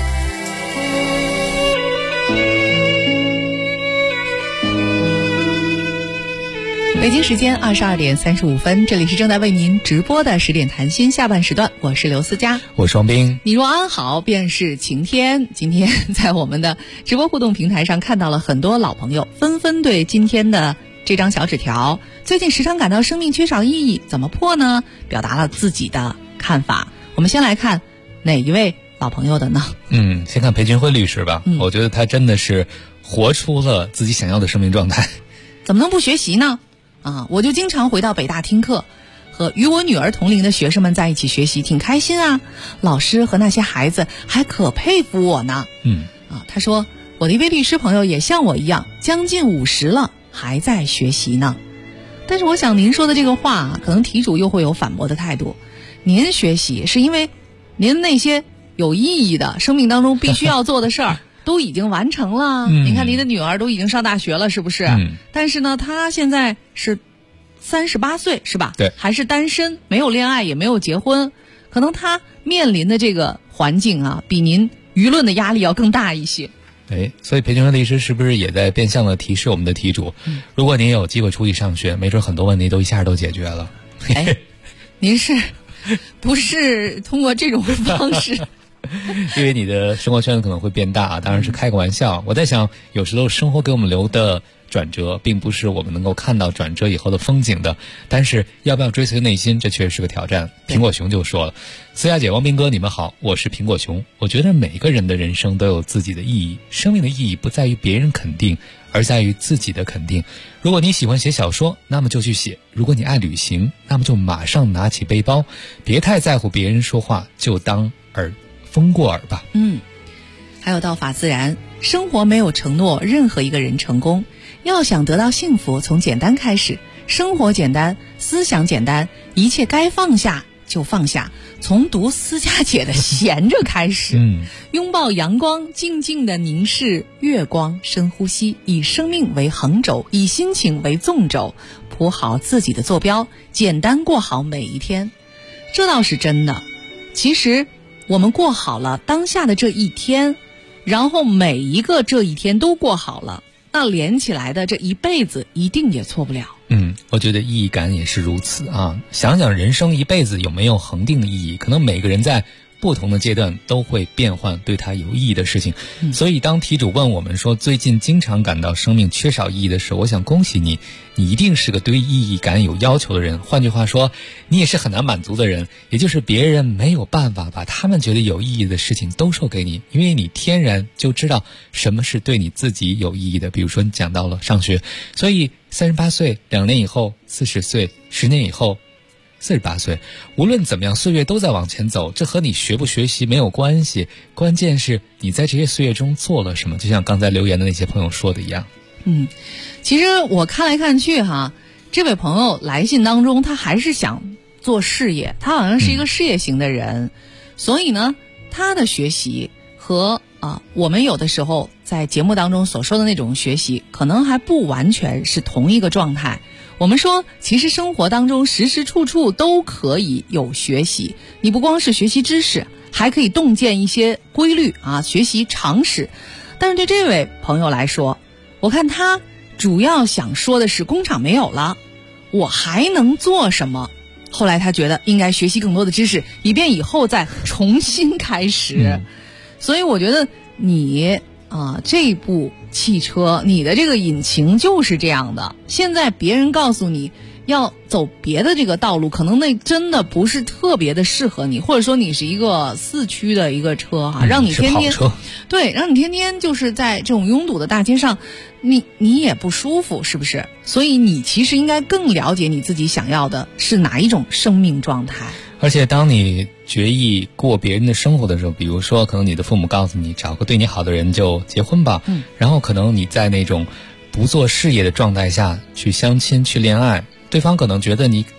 Speaker 8: 北京时间22点35分，这里是正在为您直播的10点谈心下半时段，我是刘思佳，
Speaker 1: 我是王斌。
Speaker 8: 你若安好，便是晴天。今天在我们的直播互动平台上看到了很多老朋友，纷纷对今天的这张小纸条“最近时常感到生命缺少意义，怎么破呢？”表达了自己的看法。我们先来看哪一位老朋友的呢？
Speaker 1: 先看裴群辉律师吧。我觉得他真的是活出了自己想要的生命状态。
Speaker 8: 怎么能不学习呢？我就经常回到北大听课，和与我女儿同龄的学生们在一起学习，挺开心啊。老师和那些孩子还可佩服我呢。他说我的一位律师朋友也像我一样，将近50了，还在学习呢。但是我想您说的这个话，可能题主又会有反驳的态度。您学习是因为您那些有意义的生命当中必须要做的事儿都已经完成了。您看您的女儿都已经上大学了，是不是？但是呢，她现在是38岁，是吧？
Speaker 1: 对，
Speaker 8: 还是单身，没有恋爱，也没有结婚。可能她面临的这个环境啊，比您舆论的压力要更大一些。
Speaker 1: 所以裴群辉律师是不是也在变相的提示我们的题主，如果您有机会出去上学，没准很多问题都一下都解决了。
Speaker 8: 您是不是通过这种方式？
Speaker 1: 因为你的生活圈子可能会变大，当然是开个玩笑。我在想，有时候生活给我们留的转折，并不是我们能够看到转折以后的风景的。但是要不要追随内心，这确实是个挑战。苹果熊就说了：“思佳姐、王斌哥，你们好，我是苹果熊。我觉得每一个人的人生都有自己的意义，生命的意义不在于别人肯定，而在于自己的肯定。如果你喜欢写小说，那么就去写；如果你爱旅行，那么就马上拿起背包，别太在乎别人说话，就当风过耳吧。
Speaker 8: 还有道法自然，生活没有承诺任何一个人成功。要想得到幸福，从简单开始，生活简单，思想简单，一切该放下就放下，从读思佳姐的闲着开始。拥抱阳光，静静地凝视月光，深呼吸，以生命为横轴，以心情为纵轴，谱好自己的坐标，简单过好每一天。这倒是真的。其实我们过好了当下的这一天，然后每一个这一天都过好了，那连起来的这一辈子一定也错不了。
Speaker 1: 我觉得意义感也是如此啊。想想人生一辈子有没有恒定的意义，可能每个人在不同的阶段都会变换对他有意义的事情。所以当题主问我们说最近经常感到生命缺少意义的时候，我想恭喜你，你一定是个对意义感有要求的人。换句话说，你也是很难满足的人，也就是别人没有办法把他们觉得有意义的事情都授给你，因为你天然就知道什么是对你自己有意义的。比如说你讲到了上学，所以38岁2年以后40岁10年以后48岁，无论怎么样，岁月都在往前走，这和你学不学习没有关系，关键是你在这些岁月中做了什么。就像刚才留言的那些朋友说的一样。
Speaker 8: 其实我看来看去哈，这位朋友来信当中，他还是想做事业，他好像是一个事业型的人，所以呢，他的学习和我们有的时候在节目当中所说的那种学习，可能还不完全是同一个状态。我们说，其实生活当中时时处处都可以有学习，你不光是学习知识，还可以洞见一些规律学习常识。但是对这位朋友来说，我看他主要想说的是工厂没有了，我还能做什么？后来他觉得应该学习更多的知识，以便以后再重新开始。所以我觉得你这部汽车，你的这个引擎就是这样的。现在别人告诉你要走别的这个道路，可能那真的不是特别的适合你，或者说你是一个4驱的一个车让你天天让你天天就是在这种拥堵的大街上，你也不舒服，是不是？所以你其实应该更了解你自己想要的是哪一种生命状态。
Speaker 1: 而且当你决意过别人的生活的时候，比如说可能你的父母告诉你找个对你好的人就结婚吧，然后可能你在那种不做事业的状态下去相亲去恋爱，对方可能觉得你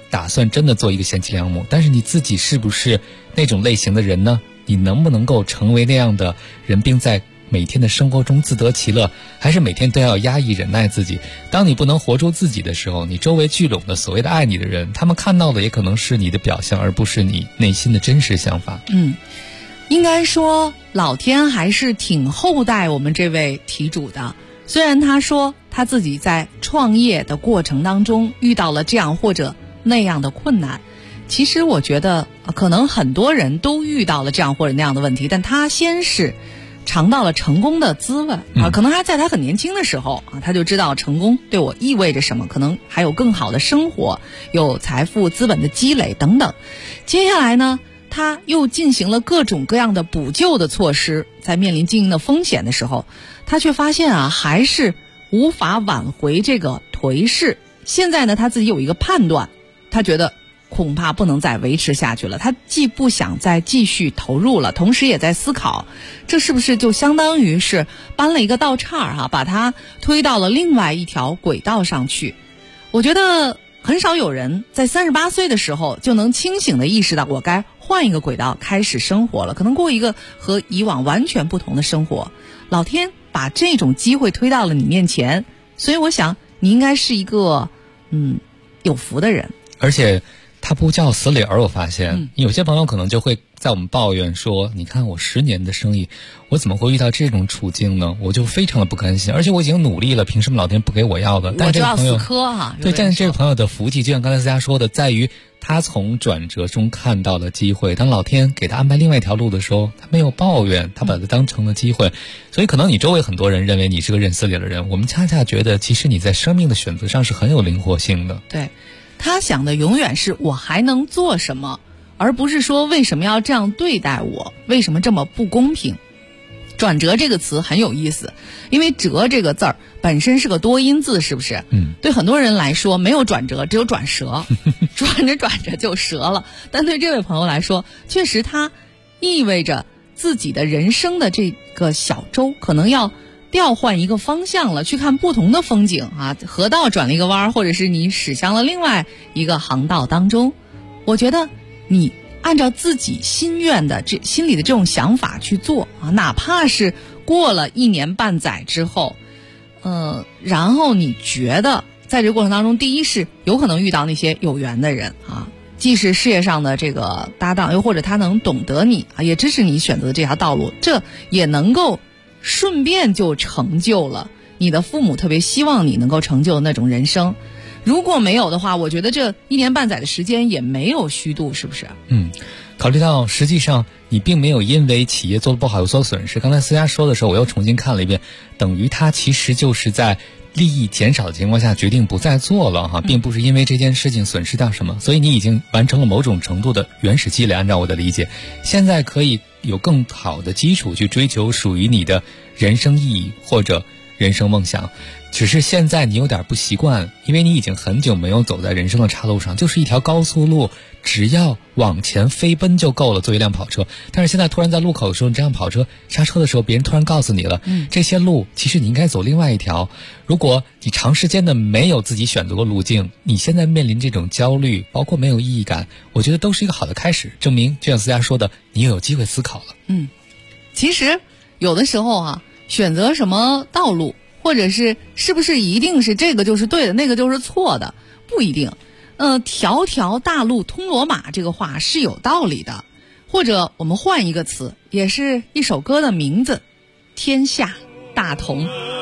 Speaker 1: 打算真的做一个贤妻良母，但是你自己是不是那种类型的人呢？你能不能够成为那样的人，并在每天的生活中自得其乐，还是每天都要压抑忍耐自己？当你不能活出自己的时候，你周围聚拢的所谓的爱你的人，他们看到的也可能是你的表象，而不是你内心的真实想法。
Speaker 8: 应该说老天还是挺厚待我们这位题主的。虽然他说他自己在创业的过程当中遇到了这样或者那样的困难，其实我觉得可能很多人都遇到了这样或者那样的问题，但他先是尝到了成功的滋味可能还在他很年轻的时候他就知道成功对我意味着什么，可能还有更好的生活，有财富资本的积累等等。接下来呢，他又进行了各种各样的补救的措施，在面临经营的风险的时候，他却发现还是无法挽回这个颓势。现在呢，他自己有一个判断，他觉得恐怕不能再维持下去了，他既不想再继续投入了，同时也在思考，这是不是就相当于是搬了一个道岔把他推到了另外一条轨道上去。我觉得很少有人在38岁的时候就能清醒地意识到我该换一个轨道开始生活了，可能过一个和以往完全不同的生活。老天把这种机会推到了你面前，所以我想你应该是一个有福的人。
Speaker 1: 而且他不叫死理儿，我发现有些朋友可能就会在我们抱怨说，你看我10年的生意，我怎么会遇到这种处境呢？我就非常的不甘心，而且我已经努力了，凭什么老天不给我要的？但这个朋友
Speaker 8: 我就要死磕
Speaker 1: 对，但是这个朋友的福气，就像刚才思佳说的，在于他从转折中看到了机会。当老天给他安排另外一条路的时候，他没有抱怨，他把它当成了机会。所以可能你周围很多人认为你是个认死理的人，我们恰恰觉得其实你在生命的选择上是很有灵活性的。
Speaker 8: 对，他想的永远是我还能做什么，而不是说为什么要这样对待我，为什么这么不公平。转折这个词很有意思，因为折这个字儿本身是个多音字，是不是？对很多人来说没有转折，只有转折转着转着就折了。但对这位朋友来说，确实它意味着自己的人生的这个小舟可能要调换一个方向了，去看不同的风景河道转了一个弯，或者是你驶向了另外一个航道当中。我觉得你按照自己心愿的心里的这种想法去做哪怕是过了1年半载之后然后你觉得在这个过程当中，第一是有可能遇到那些有缘的人既是事业上的这个搭档，又或者他能懂得你也支持你选择这条道路，这也能够顺便就成就了你的父母特别希望你能够成就的那种人生。如果没有的话，我觉得这1年半载的时间也没有虚度，是不是？
Speaker 1: 考虑到实际上你并没有因为企业做得不好有所损失。刚才思佳说的时候，我又重新看了一遍，等于他其实就是在利益减少的情况下决定不再做了并不是因为这件事情损失掉什么，所以你已经完成了某种程度的原始积累。按照我的理解，现在可以有更好的基础去追求属于你的人生意义或者人生梦想。只是现在你有点不习惯，因为你已经很久没有走在人生的岔路上，就是一条高速路，只要往前飞奔就够了，作为一辆跑车。但是现在突然在路口的时候，你这辆跑车刹车的时候，别人突然告诉你了这些路其实你应该走另外一条。如果你长时间的没有自己选择的路径，你现在面临这种焦虑包括没有意义感，我觉得都是一个好的开始，证明就像思佳说的，你又有机会思考了。
Speaker 8: 其实有的时候选择什么道路，或者是不是一定是这个就是对的，那个就是错的，不一定。条条大路通罗马这个话是有道理的，或者我们换一个词，也是一首歌的名字，天下大同。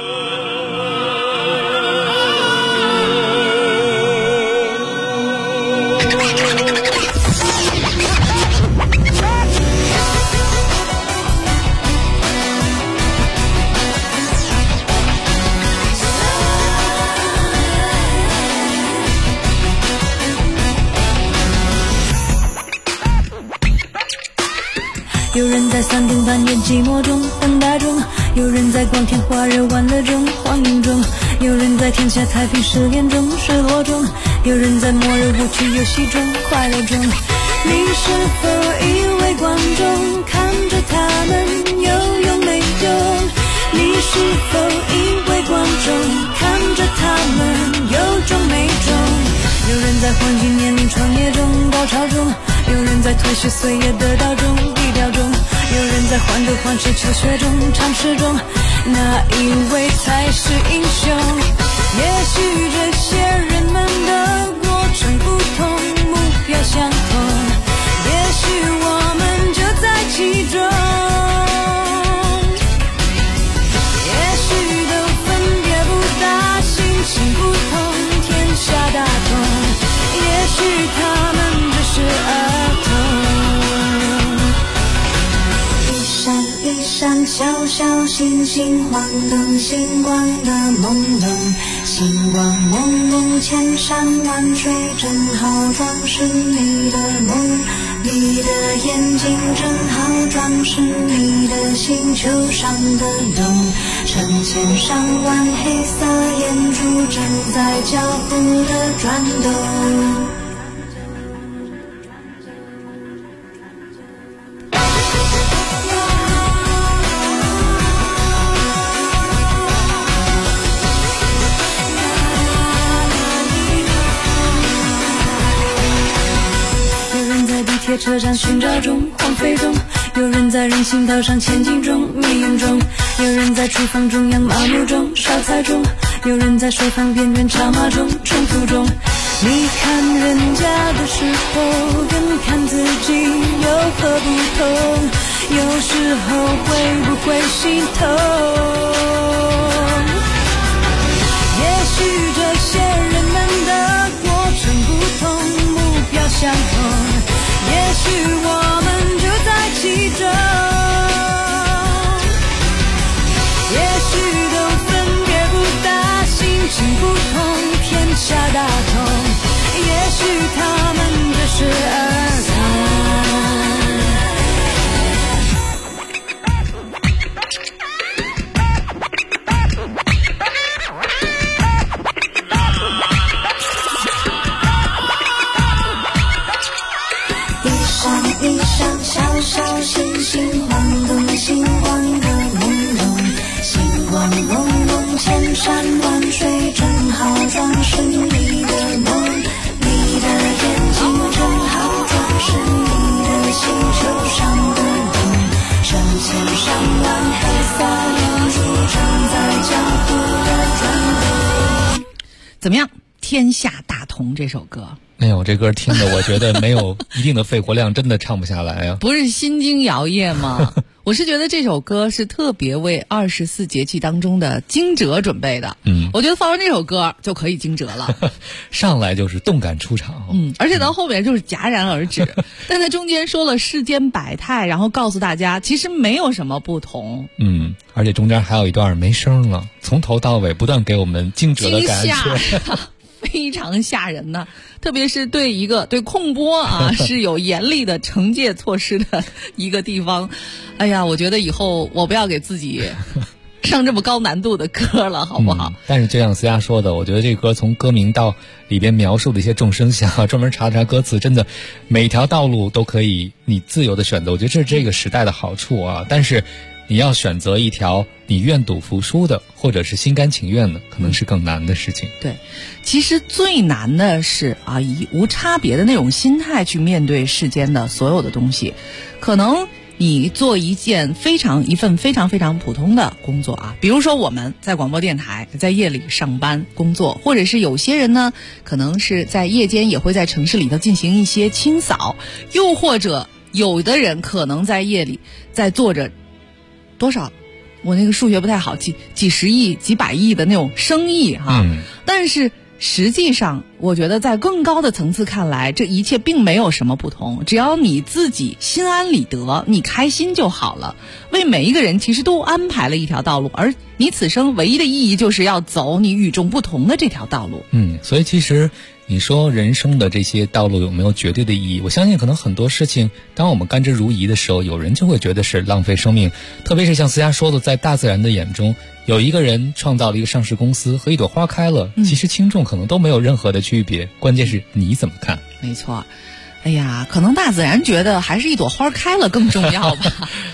Speaker 3: 有人在3更半夜寂寞中等待中，有人在光天化日晚乐中荒淫中，有人在天下太平失恋中失落中，有人在末日无趣游戏中快乐中。你是否以为观众看着他们有用没用？你是否以为观众看着他们有中没中？有人在在黄金年龄创业中高潮中，有人在褪去岁月得到中低调中，有人在患得患失求学中尝试中，哪一位才是英雄？也许这些人们的过程不同，目标相同，也许我们就在其中，也许都分别不大，心情不同，天下大同，也许他们只是儿童。一闪一闪小小星星，晃动星光的朦胧，星光朦胧，千山万水，正好装饰你的梦。你的眼睛正好装饰你的星球上的洞，成千上万黑色眼珠正在交互的转动。铁车站寻找中，荒废中，有人在人行道上前进中，迷涌中，有人在厨房中央麻木中，烧菜中，有人在水塘边缘插马中，冲突中。你看人家的时候，跟看自己有何不同？有时候会不会心痛？也许这些人们的过程不同，目标相同。也许我们就在其中，也许都分别不大，心情不同，天下大同，也许他们只是儿童。一闪小小星星，晃动星光的朦胧，星光朦胧，千山万水，正好装饰你的梦。你的眼睛正好装饰你的星球上的洞，成千上万黑色眼珠正在交互的转动。
Speaker 8: 怎么样？天下大同这首歌，
Speaker 1: 哎呦，这歌听的我觉得没有一定的肺活量，真的唱不下来啊！
Speaker 8: 不是心惊摇曳吗？我是觉得这首歌是特别为24节气当中的惊蛰准备的。我觉得放完这首歌就可以惊蛰了，
Speaker 1: 上来就是动感出场。
Speaker 8: 而且到后面就是戛然而止，但在中间说了世间百态，然后告诉大家其实没有什么不同。
Speaker 1: 而且中间还有一段没声了，从头到尾不断给我们惊蛰的感觉。
Speaker 8: 非常吓人呢，特别是对控播啊是有严厉的惩戒措施的一个地方。哎呀，我觉得以后我不要给自己上这么高难度的歌了，好不好？
Speaker 1: 但是就像思佳说的，我觉得这歌从歌名到里边描述的一些众生相，专门查歌词，真的每条道路都可以你自由的选择。我觉得这是这个时代的好处啊。但是你要选择一条你愿赌服输的，或者是心甘情愿的，可能是更难的事情。
Speaker 8: 对，其实最难的是以无差别的那种心态去面对世间的所有的东西。可能你做一份非常非常普通的工作啊，比如说我们在广播电台在夜里上班工作，或者是有些人呢可能是在夜间也会在城市里头进行一些清扫，又或者有的人可能在夜里在做着多少，我那个数学不太好，几十亿几百亿的那种生意但是实际上我觉得在更高的层次看来，这一切并没有什么不同，只要你自己心安理得，你开心就好了。为每一个人其实都安排了一条道路，而你此生唯一的意义就是要走你与众不同的这条道路。
Speaker 1: 所以其实你说人生的这些道路有没有绝对的意义？我相信可能很多事情当我们甘之如饴的时候，有人就会觉得是浪费生命。特别是像思佳说的，在大自然的眼中，有一个人创造了一个上市公司和一朵花开了，其实轻重可能都没有任何的区别，关键是你怎么看。
Speaker 8: 没错。哎呀，可能大自然觉得还是一朵花开了更重要吧。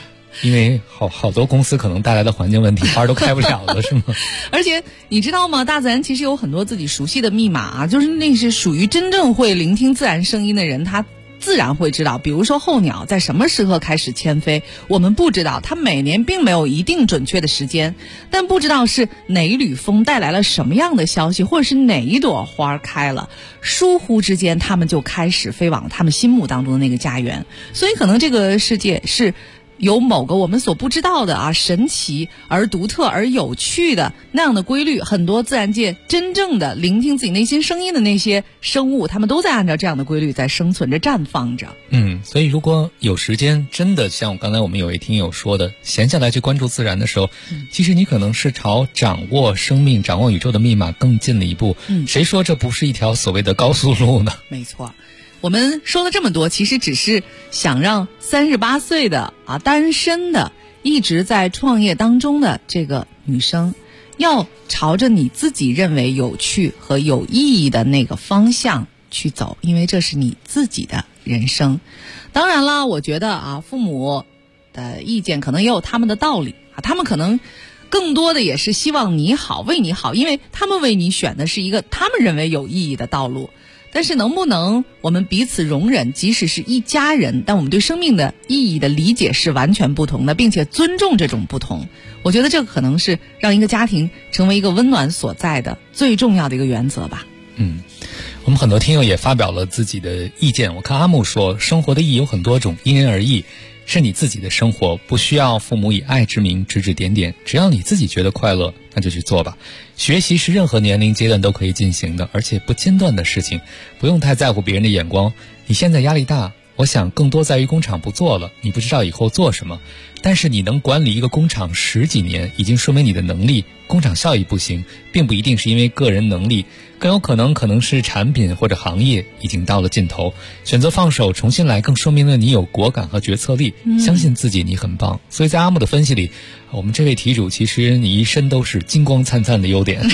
Speaker 1: 因为好多公司可能带来的环境问题，花都开不了了，是吗？
Speaker 8: 而且你知道吗？大自然其实有很多自己熟悉的密码啊，就是那是属于真正会聆听自然声音的人，他自然会知道。比如说候鸟在什么时刻开始迁飞，我们不知道，它每年并没有一定准确的时间，但不知道是哪一缕风带来了什么样的消息，或者是哪一朵花开了，疏忽之间它们就开始飞往他们心目当中的那个家园。所以可能这个世界是有某个我们所不知道的啊，神奇而独特而有趣的那样的规律，很多自然界真正的聆听自己内心声音的那些生物，他们都在按照这样的规律在生存着绽放着。
Speaker 1: 所以如果有时间，真的像刚才我们有位听友说的，闲下来去关注自然的时候，其实你可能是朝掌握生命、掌握宇宙的密码更近了一步。谁说这不是一条所谓的高速路呢？
Speaker 8: 没错。我们说了这么多，其实只是想让38岁的单身的一直在创业当中的这个女生，要朝着你自己认为有趣和有意义的那个方向去走，因为这是你自己的人生。当然了，我觉得父母的意见可能也有他们的道理他们可能更多的也是希望你好，为你好，因为他们为你选的是一个他们认为有意义的道路。但是能不能我们彼此容忍，即使是一家人，但我们对生命的意义的理解是完全不同的，并且尊重这种不同，我觉得这个可能是让一个家庭成为一个温暖所在的最重要的一个原则吧。
Speaker 1: 我们很多听友也发表了自己的意见。我看阿木说，生活的意义有很多种，因人而异，是你自己的生活，不需要父母以爱之名指指点点，只要你自己觉得快乐，那就去做吧。学习是任何年龄阶段都可以进行的，而且不间断的事情，不用太在乎别人的眼光。你现在压力大，我想更多在于工厂不做了，你不知道以后做什么，但是你能管理一个工厂10几年，已经说明你的能力。工厂效益不行，并不一定是因为个人能力，更有可能是产品或者行业已经到了尽头，选择放手重新来，更说明了你有果敢和决策力，相信自己，你很棒。所以在阿木的分析里，我们这位题主其实你一身都是金光灿灿的优点。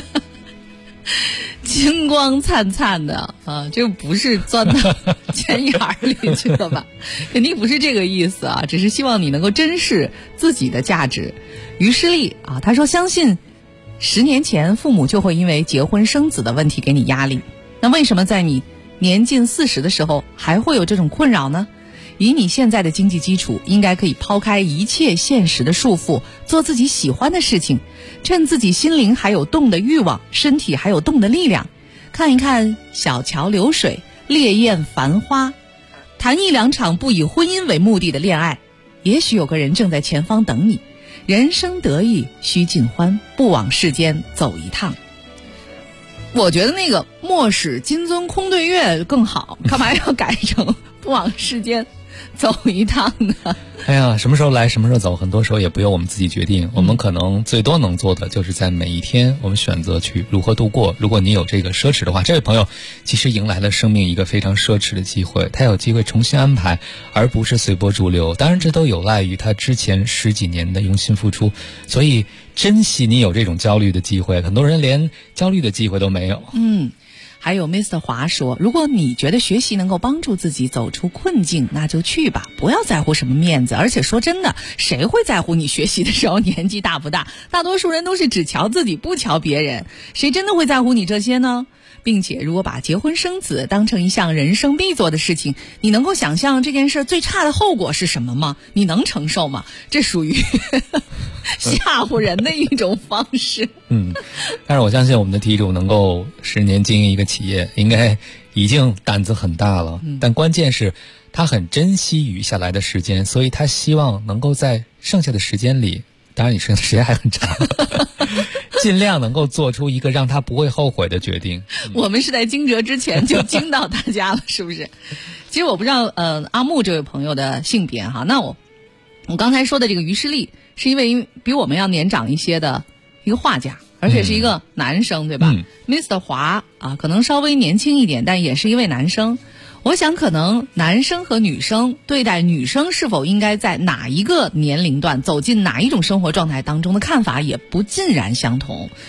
Speaker 8: 金光灿灿的这不是钻到钱眼里去了吧？肯定不是这个意思只是希望你能够珍视自己的价值。于诗丽他说，相信10年前父母就会因为结婚生子的问题给你压力，那为什么在你年近40的时候还会有这种困扰呢？以你现在的经济基础，应该可以抛开一切现实的束缚，做自己喜欢的事情，趁自己心灵还有动的欲望，身体还有动的力量，看一看小桥流水，烈焰繁花，谈一两场不以婚姻为目的的恋爱，也许有个人正在前方等你。人生得意须尽欢，不往世间走一趟。我觉得那个莫使金樽空对月更好，干嘛要改成不往世间走一趟呢？
Speaker 1: 哎呀，什么时候来什么时候走，很多时候也不由我们自己决定。我们可能最多能做的就是在每一天我们选择去如何度过。如果你有这个奢侈的话，这位朋友其实迎来了生命一个非常奢侈的机会，他有机会重新安排，而不是随波逐流。当然这都有赖于他之前10几年的用心付出，所以珍惜你有这种焦虑的机会。很多人连焦虑的机会都没有。
Speaker 8: 还有 Mr. 华说，如果你觉得学习能够帮助自己走出困境，那就去吧，不要在乎什么面子。而且说真的，谁会在乎你学习的时候年纪大不大？大多数人都是只瞧自己不瞧别人，谁真的会在乎你这些呢？并且如果把结婚生子当成一项人生必做的事情，你能够想象这件事最差的后果是什么吗？你能承受吗？这属于吓唬人的一种方式。
Speaker 1: 但是我相信我们的题主能够10年经营一个企业，应该已经胆子很大了。但关键是他很珍惜余下来的时间，所以他希望能够在剩下的时间里，当然你剩下的时间还很长，尽量能够做出一个让他不会后悔的决定。
Speaker 8: 我们是在惊蛰之前就惊到大家了，是不是？其实我不知道阿木这位朋友的性别哈。那我刚才说的这个于诗丽是一位比我们要年长一些的一个画家，而且是一个男生，对吧？Mr. 华可能稍微年轻一点，但也是一位男生。我想可能男生和女生对待女生是否应该在哪一个年龄段走进哪一种生活状态当中的看法也不尽然相同。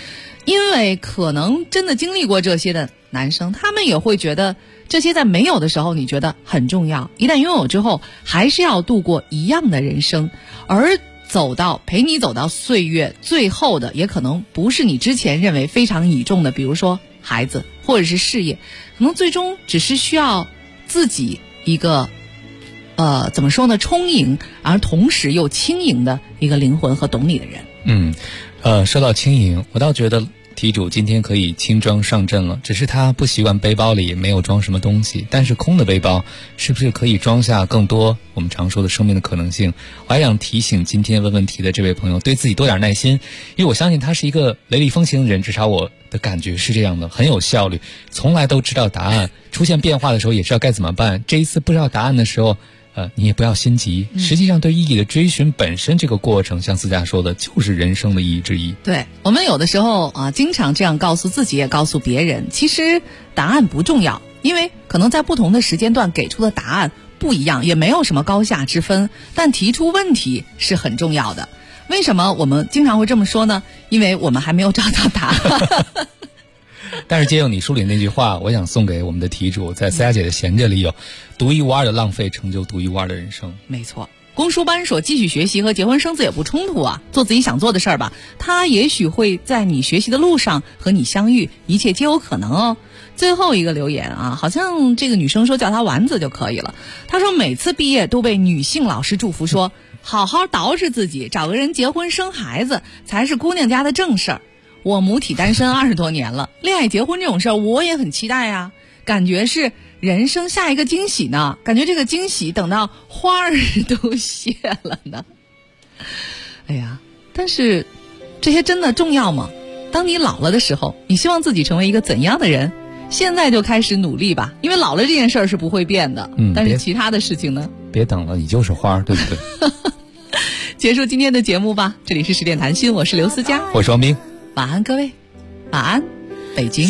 Speaker 8: 因为可能真的经历过这些的男生，他们也会觉得这些在没有的时候你觉得很重要，一旦拥有之后还是要度过一样的人生，而陪你走到岁月最后的也可能不是你之前认为非常倚重的，比如说孩子或者是事业，可能最终只是需要自己一个怎么说呢，充盈而同时又轻盈的一个灵魂和懂你的人。
Speaker 1: 说到轻盈，我倒觉得题主今天可以轻装上阵了，只是他不习惯背包里没有装什么东西，但是空的背包是不是可以装下更多我们常说的生命的可能性？我还想提醒今天问问题的这位朋友，对自己多点耐心，因为我相信他是一个雷厉风行的人，至少我的感觉是这样的，很有效率，从来都知道答案，出现变化的时候也知道该怎么办。这一次不知道答案的时候你也不要心急，实际上对意义的追寻本身这个过程，像思佳说的，就是人生的意义之一。
Speaker 8: 对，我们有的时候经常这样告诉自己也告诉别人，其实答案不重要，因为可能在不同的时间段给出的答案不一样，也没有什么高下之分，但提出问题是很重要的。为什么我们经常会这么说呢？因为我们还没有找到答案。
Speaker 1: 但是借用你书里那句话，我想送给我们的题主，在思佳姐的闲着里有独一无二的浪费成就独一无二的人生。
Speaker 8: 没错，公书班说继续学习和结婚生子也不冲突啊，做自己想做的事儿吧，他也许会在你学习的路上和你相遇，一切皆有可能哦。最后一个留言好像这个女生说叫她丸子就可以了。她说每次毕业都被女性老师祝福说好好捯饬自己，找个人结婚生孩子才是姑娘家的正事儿。我母体单身20多年了，恋爱结婚这种事儿我也很期待啊，感觉是人生下一个惊喜呢，感觉这个惊喜等到花儿都谢了呢。哎呀，但是这些真的重要吗？当你老了的时候，你希望自己成为一个怎样的人？现在就开始努力吧，因为老了这件事儿是不会变的。但是其他的事情呢？
Speaker 1: 别等了，你就是花儿，对不对？
Speaker 8: 结束今天的节目吧，这里是10点谈心，我是刘思佳，
Speaker 1: 我是王斌。
Speaker 8: 晚安各位，晚安北京。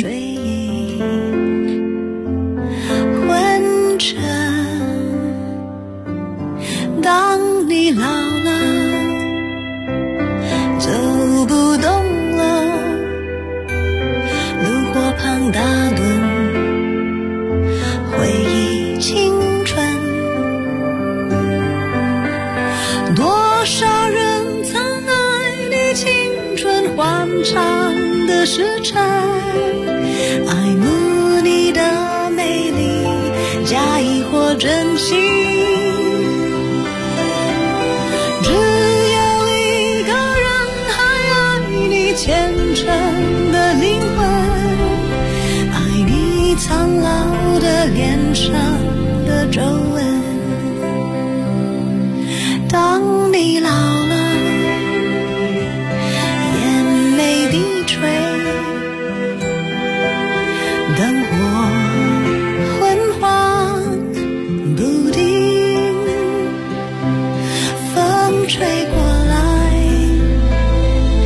Speaker 3: 昏沉，当你老了，走不动了，炉火旁打盹，回忆青春，多少人曾爱你青春欢畅的时辰，爱慕你的美丽，假意或真心，只有一个人还爱你虔诚的灵魂，爱你苍老的脸上的皱纹。当你老了，眼眉低垂，灯火昏黄不定，风吹过来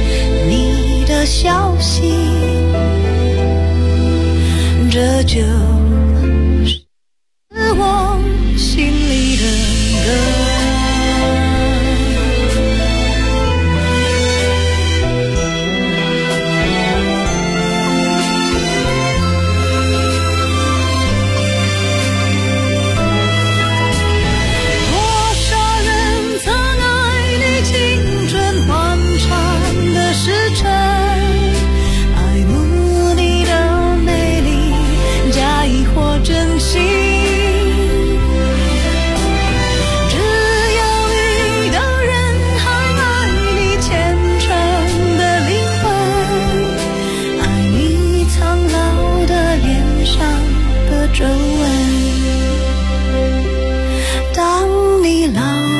Speaker 3: 你的消息，这就